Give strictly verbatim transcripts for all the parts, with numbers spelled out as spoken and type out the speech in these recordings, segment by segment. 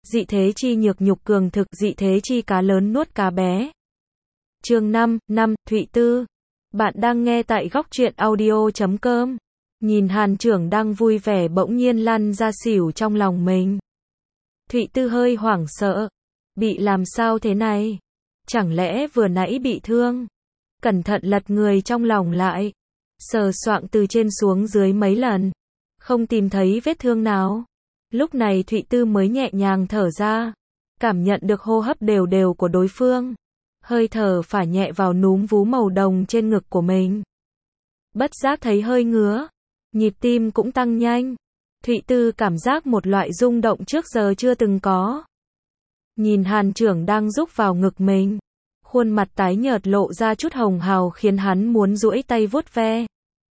dị thế chi nhược nhục cường thực, dị thế chi cá lớn nuốt cá bé. Chương năm, năm, Thụy Tư. Bạn đang nghe tại góc truyện audio chấm com. Nhìn Hàn Trưởng đang vui vẻ bỗng nhiên lăn ra xỉu trong lòng mình. Thụy Tư hơi hoảng sợ. Bị làm sao thế này? Chẳng lẽ vừa nãy bị thương? Cẩn thận lật người trong lòng lại. Sờ soạng từ trên xuống dưới mấy lần. Không tìm thấy vết thương nào. Lúc này Thụy Tư mới nhẹ nhàng thở ra. Cảm nhận được hô hấp đều đều của đối phương. Hơi thở phả nhẹ vào núm vú màu đồng trên ngực của mình. Bất giác thấy hơi ngứa. Nhịp tim cũng tăng nhanh. Thụy Tư cảm giác một loại rung động trước giờ chưa từng có. Nhìn Hàn Trưởng đang rúc vào ngực mình. Khuôn mặt tái nhợt lộ ra chút hồng hào khiến hắn muốn duỗi tay vuốt ve.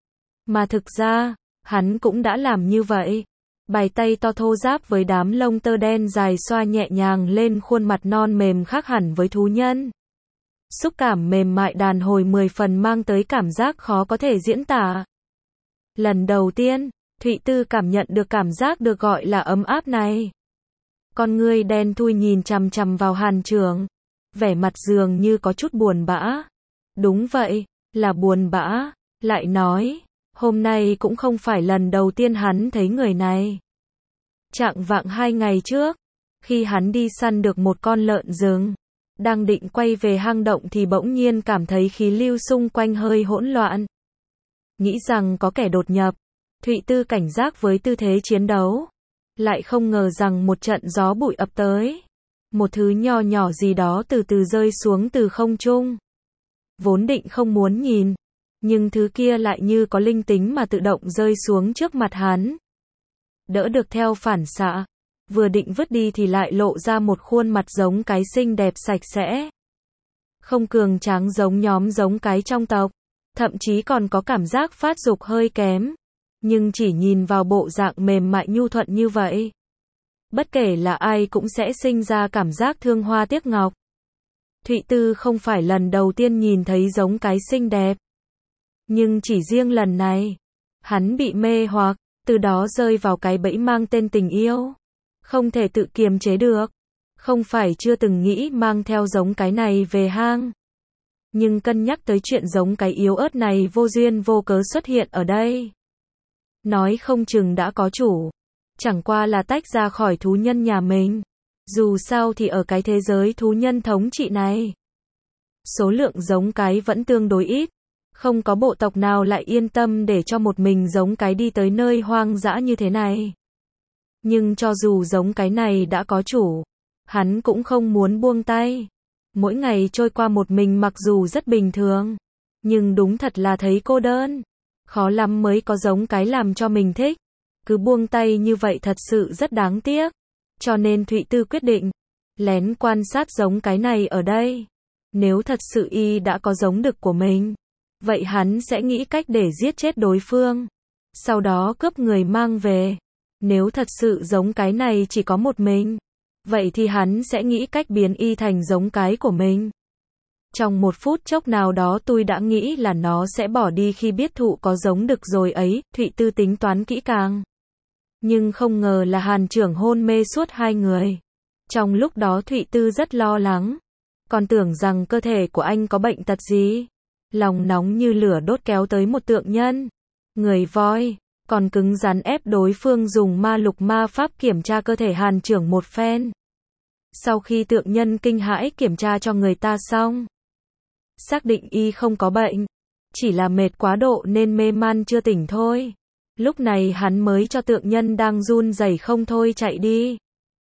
Mà thực ra, hắn cũng đã làm như vậy. Bài tay to thô ráp với đám lông tơ đen dài xoa nhẹ nhàng lên khuôn mặt non mềm khác hẳn với thú nhân. Xúc cảm mềm mại đàn hồi mười phần mang tới cảm giác khó có thể diễn tả. Lần đầu tiên, Thụy Tư cảm nhận được cảm giác được gọi là ấm áp này. Con ngươi đen thui nhìn chằm chằm vào Hàn Trưởng. Vẻ mặt dường như có chút buồn bã. Đúng vậy, là buồn bã. Lại nói, hôm nay cũng không phải lần đầu tiên hắn thấy người này. Chạng vạng hai ngày trước, khi hắn đi săn được một con lợn rừng, đang định quay về hang động thì bỗng nhiên cảm thấy khí lưu xung quanh hơi hỗn loạn. Nghĩ rằng có kẻ đột nhập, Thụy Tư cảnh giác với tư thế chiến đấu. Lại không ngờ rằng một trận gió bụi ập tới. Một thứ nho nhỏ gì đó từ từ rơi xuống từ không trung. Vốn định không muốn nhìn, nhưng thứ kia lại như có linh tính mà tự động rơi xuống trước mặt hắn. Đỡ được theo phản xạ, vừa định vứt đi thì lại lộ ra một khuôn mặt giống cái xinh đẹp sạch sẽ. Không cường tráng giống nhóm giống cái trong tộc, thậm chí còn có cảm giác phát dục hơi kém. Nhưng chỉ nhìn vào bộ dạng mềm mại nhu thuận như vậy, bất kể là ai cũng sẽ sinh ra cảm giác thương hoa tiếc ngọc. Thụy Tư không phải lần đầu tiên nhìn thấy giống cái xinh đẹp. Nhưng chỉ riêng lần này, hắn bị mê hoặc, từ đó rơi vào cái bẫy mang tên tình yêu. Không thể tự kiềm chế được. Không phải chưa từng nghĩ mang theo giống cái này về hang. Nhưng cân nhắc tới chuyện giống cái yếu ớt này vô duyên vô cớ xuất hiện ở đây. Nói không chừng đã có chủ. Chẳng qua là tách ra khỏi thú nhân nhà mình. Dù sao thì ở cái thế giới thú nhân thống trị này, số lượng giống cái vẫn tương đối ít. Không có bộ tộc nào lại yên tâm để cho một mình giống cái đi tới nơi hoang dã như thế này. Nhưng cho dù giống cái này đã có chủ, hắn cũng không muốn buông tay. Mỗi ngày trôi qua một mình mặc dù rất bình thường, nhưng đúng thật là thấy cô đơn. Khó lắm mới có giống cái làm cho mình thích. Cứ buông tay như vậy thật sự rất đáng tiếc. Cho nên Thụy Tư quyết định lén quan sát giống cái này ở đây. Nếu thật sự y đã có giống đực của mình, vậy hắn sẽ nghĩ cách để giết chết đối phương. Sau đó cướp người mang về. Nếu thật sự giống cái này chỉ có một mình, vậy thì hắn sẽ nghĩ cách biến y thành giống cái của mình. Trong một phút chốc nào đó tôi đã nghĩ là nó sẽ bỏ đi khi biết thụ có giống đực rồi ấy. Thụy Tư tính toán kỹ càng. Nhưng không ngờ là Hàn Trưởng hôn mê suốt hai người. Trong lúc đó Thụy Tư rất lo lắng. Còn tưởng rằng cơ thể của anh có bệnh tật gì. Lòng nóng như lửa đốt kéo tới một tượng nhân. Người voi, còn cứng rắn ép đối phương dùng ma lục ma pháp kiểm tra cơ thể Hàn Trưởng một phen. Sau khi tượng nhân kinh hãi kiểm tra cho người ta xong, xác định y không có bệnh, chỉ là mệt quá độ nên mê man chưa tỉnh thôi. Lúc này hắn mới cho tượng nhân đang run rẩy không thôi chạy đi.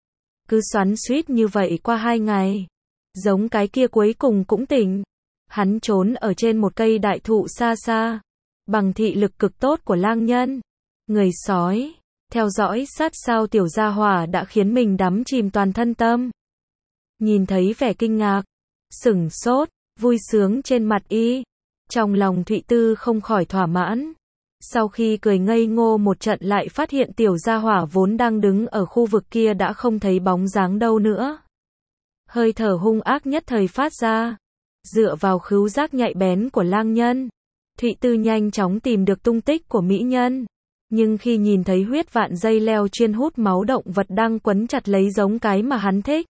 Cứ xoắn xuýt như vậy qua hai ngày, giống cái kia cuối cùng cũng tỉnh. Hắn trốn ở trên một cây đại thụ xa xa, bằng thị lực cực tốt của lang nhân, người sói, theo dõi sát sao tiểu gia hỏa đã khiến mình đắm chìm toàn thân tâm. Nhìn thấy vẻ kinh ngạc, sửng sốt, vui sướng trên mặt y, trong lòng Thụy Tư không khỏi thỏa mãn. Sau khi cười ngây ngô một trận lại phát hiện tiểu gia hỏa vốn đang đứng ở khu vực kia đã không thấy bóng dáng đâu nữa. Hơi thở hung ác nhất thời phát ra. Dựa vào khứu giác nhạy bén của lang nhân, Thụy Tư nhanh chóng tìm được tung tích của mỹ nhân. Nhưng khi nhìn thấy huyết vạn dây leo chuyên hút máu động vật đang quấn chặt lấy giống cái mà hắn thích,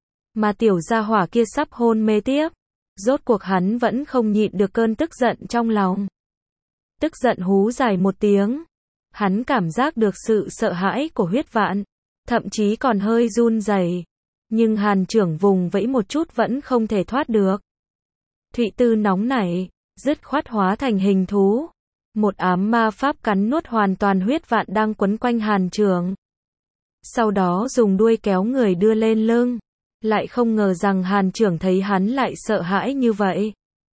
mà tiểu gia hỏa kia sắp hôn mê tiếp, rốt cuộc hắn vẫn không nhịn được cơn tức giận trong lòng. Tức giận hú dài một tiếng. Hắn cảm giác được sự sợ hãi của huyết vạn, thậm chí còn hơi run rẩy. Nhưng Hàn Trưởng vùng vẫy một chút vẫn không thể thoát được. Thụy Tư nóng nảy, dứt khoát hóa thành hình thú. Một ám ma pháp cắn nuốt hoàn toàn huyết vạn đang quấn quanh Hàn Trưởng. Sau đó dùng đuôi kéo người đưa lên lưng. Lại không ngờ rằng Hàn Trưởng thấy hắn lại sợ hãi như vậy.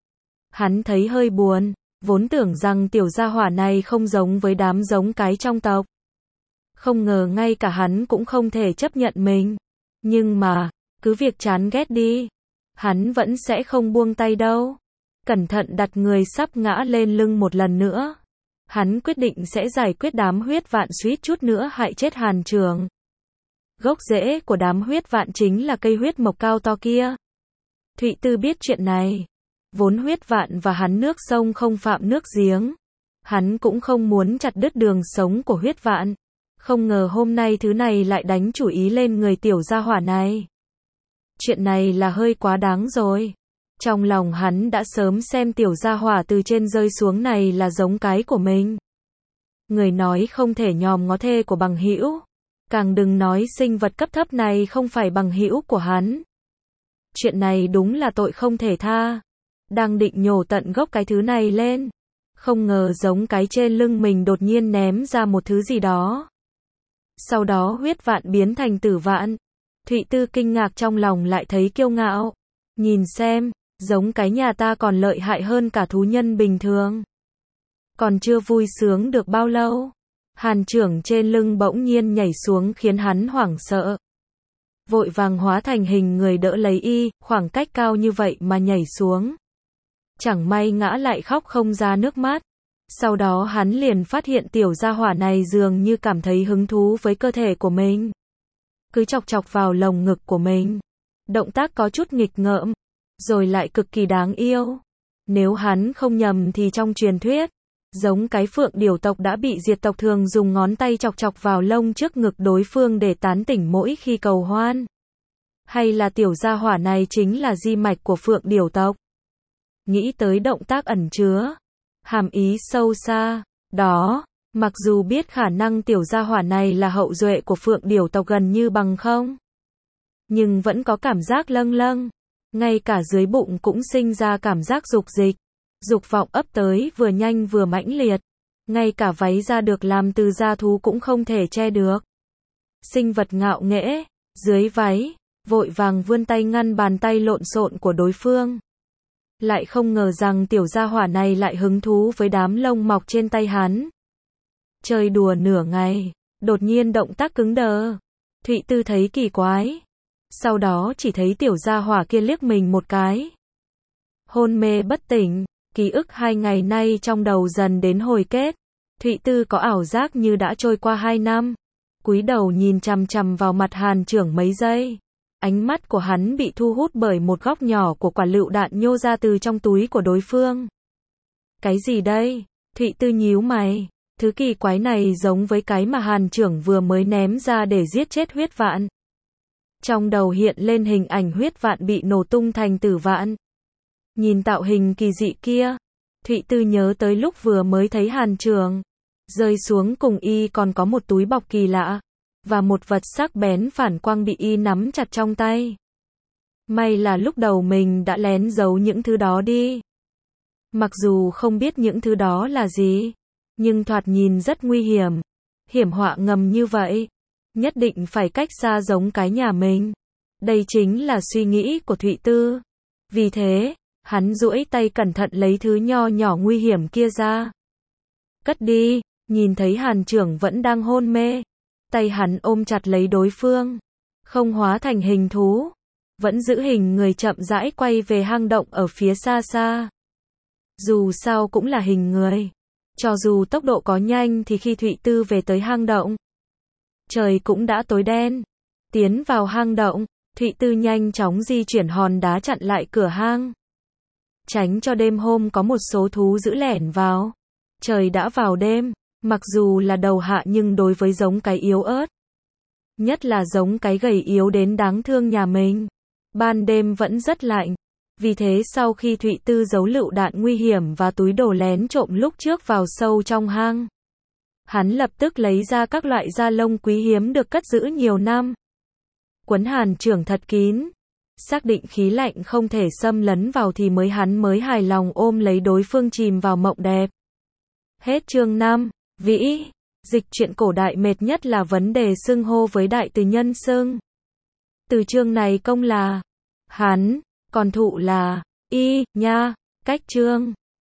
Hắn thấy hơi buồn, vốn tưởng rằng tiểu gia hỏa này không giống với đám giống cái trong tộc. Không ngờ ngay cả hắn cũng không thể chấp nhận mình. Nhưng mà, cứ việc chán ghét đi. Hắn vẫn sẽ không buông tay đâu. Cẩn thận đặt người sắp ngã lên lưng một lần nữa. Hắn quyết định sẽ giải quyết đám huyết vạn suýt chút nữa hại chết Hàn Trưởng. Gốc rễ của đám huyết vạn chính là cây huyết mộc cao to kia. Thụy Tư biết chuyện này. Vốn huyết vạn và hắn nước sông không phạm nước giếng. Hắn cũng không muốn chặt đứt đường sống của huyết vạn. Không ngờ hôm nay thứ này lại đánh chủ ý lên người tiểu gia hỏa này. Chuyện này là hơi quá đáng rồi. Trong lòng hắn đã sớm xem tiểu gia hỏa từ trên rơi xuống này là giống cái của mình. Người nói không thể nhòm ngó thê của bằng hữu. Càng đừng nói sinh vật cấp thấp này không phải bằng hữu của hắn. Chuyện này đúng là tội không thể tha. Đang định nhổ tận gốc cái thứ này lên. Không ngờ giống cái trên lưng mình đột nhiên ném ra một thứ gì đó. Sau đó huyết vạn biến thành tử vạn. Thụy Tư kinh ngạc trong lòng lại thấy kiêu ngạo. Nhìn xem, giống cái nhà ta còn lợi hại hơn cả thú nhân bình thường. Còn chưa vui sướng được bao lâu. Hàn Trưởng trên lưng bỗng nhiên nhảy xuống khiến hắn hoảng sợ. Vội vàng hóa thành hình người đỡ lấy y, khoảng cách cao như vậy mà nhảy xuống. Chẳng may ngã lại khóc không ra nước mắt. Sau đó hắn liền phát hiện tiểu gia hỏa này dường như cảm thấy hứng thú với cơ thể của mình. Cứ chọc chọc vào lồng ngực của mình. Động tác có chút nghịch ngợm, rồi lại cực kỳ đáng yêu. Nếu hắn không nhầm thì trong truyền thuyết, giống cái phượng điểu tộc đã bị diệt tộc thường dùng ngón tay chọc chọc vào lông trước ngực đối phương để tán tỉnh mỗi khi cầu hoan. Hay là tiểu gia hỏa này chính là di mạch của phượng điểu tộc? Nghĩ tới động tác ẩn chứa hàm ý sâu xa đó, mặc dù biết khả năng tiểu gia hỏa này là hậu duệ của phượng điểu tộc gần như bằng không, nhưng vẫn có cảm giác lâng lâng, ngay cả dưới bụng cũng sinh ra cảm giác dục dịch, dục vọng ấp tới vừa nhanh vừa mãnh liệt, ngay cả váy da được làm từ da thú cũng không thể che được. Sinh vật ngạo nghễ, dưới váy, vội vàng vươn tay ngăn bàn tay lộn xộn của đối phương. Lại không ngờ rằng tiểu gia hỏa này lại hứng thú với đám lông mọc trên tay hắn. Chơi đùa nửa ngày, đột nhiên động tác cứng đờ. Thụy Tư thấy kỳ quái. Sau đó chỉ thấy tiểu gia hỏa kia liếc mình một cái. Hôn mê bất tỉnh, ký ức hai ngày nay trong đầu dần đến hồi kết. Thụy Tư có ảo giác như đã trôi qua hai năm. Cúi đầu nhìn chằm chằm vào mặt Hàn Trưởng mấy giây. Ánh mắt của hắn bị thu hút bởi một góc nhỏ của quả lựu đạn nhô ra từ trong túi của đối phương. Cái gì đây? Thụy Tư nhíu mày. Thứ kỳ quái này giống với cái mà Hàn Trưởng vừa mới ném ra để giết chết huyết vạn. Trong đầu hiện lên hình ảnh huyết vạn bị nổ tung thành tử vạn. Nhìn tạo hình kỳ dị kia, Thụy Tư nhớ tới lúc vừa mới thấy Hàn Trưởng. Rơi xuống cùng y còn có một túi bọc kỳ lạ. Và một vật sắc bén phản quang bị y nắm chặt trong tay. May là lúc đầu mình đã lén giấu những thứ đó đi. Mặc dù không biết những thứ đó là gì, nhưng thoạt nhìn rất nguy hiểm. Hiểm họa ngầm như vậy, nhất định phải cách xa giống cái nhà mình. Đây chính là suy nghĩ của Thụy Tư. Vì thế, hắn duỗi tay cẩn thận lấy thứ nho nhỏ nguy hiểm kia ra. Cất đi, nhìn thấy Hàn Trưởng vẫn đang hôn mê. Tay hắn ôm chặt lấy đối phương, không hóa thành hình thú, vẫn giữ hình người chậm rãi quay về hang động ở phía xa xa. Dù sao cũng là hình người, cho dù tốc độ có nhanh thì khi Thụy Tư về tới hang động, trời cũng đã tối đen. Tiến vào hang động, Thụy Tư nhanh chóng di chuyển hòn đá chặn lại cửa hang, tránh cho đêm hôm có một số thú dữ lẻn vào. Trời đã vào đêm, Mặc dù là đầu hạ nhưng đối với giống cái yếu ớt, nhất là giống cái gầy yếu đến đáng thương nhà mình, ban đêm vẫn rất lạnh. Vì thế sau khi Thụy Tư giấu lựu đạn nguy hiểm và túi đồ lén trộm lúc trước vào sâu trong hang, hắn lập tức lấy ra các loại da lông quý hiếm được cất giữ nhiều năm, quấn hàn trưởng thật kín, xác định khí lạnh không thể xâm lấn vào thì mới hắn mới hài lòng ôm lấy đối phương chìm vào mộng đẹp. Hết chương năm. Vĩ. Dịch truyện cổ đại mệt nhất là vấn đề xưng hô với đại từ nhân xưng. Từ chương này công là hắn, còn thụ là y, nha. Cách chương